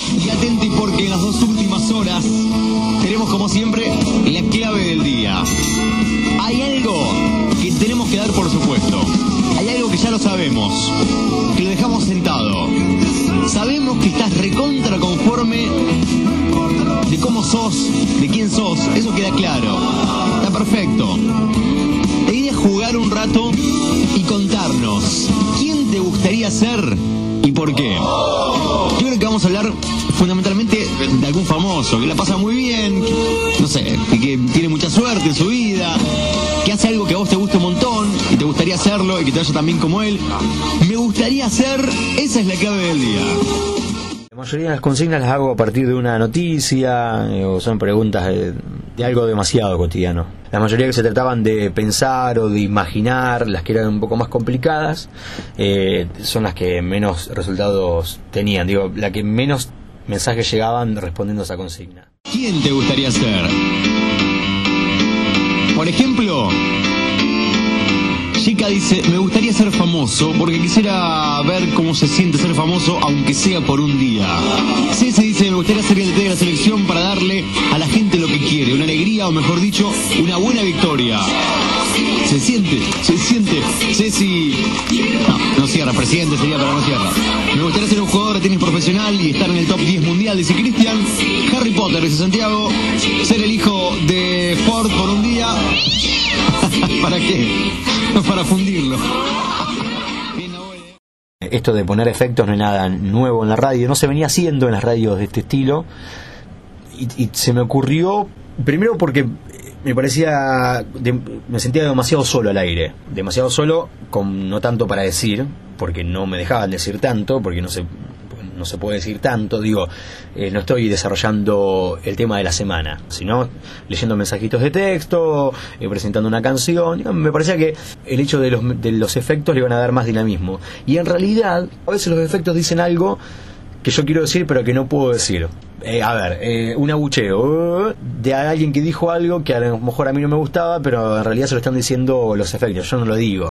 Y atenti porque en las 2 últimas horas tenemos como siempre la clave del día. Hay algo que tenemos que dar por supuesto. Hay algo que ya lo sabemos, que lo dejamos sentado. Sabemos que estás recontra conforme de cómo sos, de quién sos, eso queda claro. Está perfecto. La idea es jugar un rato y contarnos quién te gustaría ser y por qué. Yo creo que vamos a hablar fundamentalmente de algún famoso que la pasa muy bien, no sé, que tiene mucha suerte en su vida, que hace algo que a vos te gusta un montón y te gustaría hacerlo y que te vaya tan bien como él. Me gustaría ser, esa es la clave del día. La mayoría de las consignas las hago a partir de una noticia o son preguntas de algo demasiado cotidiano. La mayoría que se trataban de pensar o de imaginar, las que eran un poco más complicadas, son las que menos resultados tenían. Digo, la que menos mensajes llegaban respondiendo a esa consigna. ¿Quién te gustaría ser? Por ejemplo, Chica dice, me gustaría ser famoso porque quisiera ver cómo se siente ser famoso aunque sea por un día. Ceci dice, me gustaría ser el DT de la selección para darle a la gente lo que quiere, una alegría o mejor dicho, una buena victoria. Se siente. Ceci, no cierra, presidente sería, pero no cierra. Me gustaría ser un jugador de tenis profesional y estar en el top 10 mundial, dice Cristian. Harry Potter, dice Santiago, ser el hijo de Ford por un día. ¿Para qué? Para fundirlo. Esto de poner efectos no es nada nuevo en la radio, no se venía haciendo en las radios de este estilo y se me ocurrió, primero porque me sentía demasiado solo al aire, demasiado solo, no tanto para decir, porque no me dejaban decir tanto, porque no se puede decir tanto, digo, no estoy desarrollando el tema de la semana, sino leyendo mensajitos de texto, presentando una canción. Me parecía que el hecho de los efectos le iban a dar más dinamismo, y en realidad a veces los efectos dicen algo que yo quiero decir pero que no puedo decir. Un abucheo de alguien que dijo algo que a lo mejor a mí no me gustaba, pero en realidad se lo están diciendo los efectos, yo no lo digo.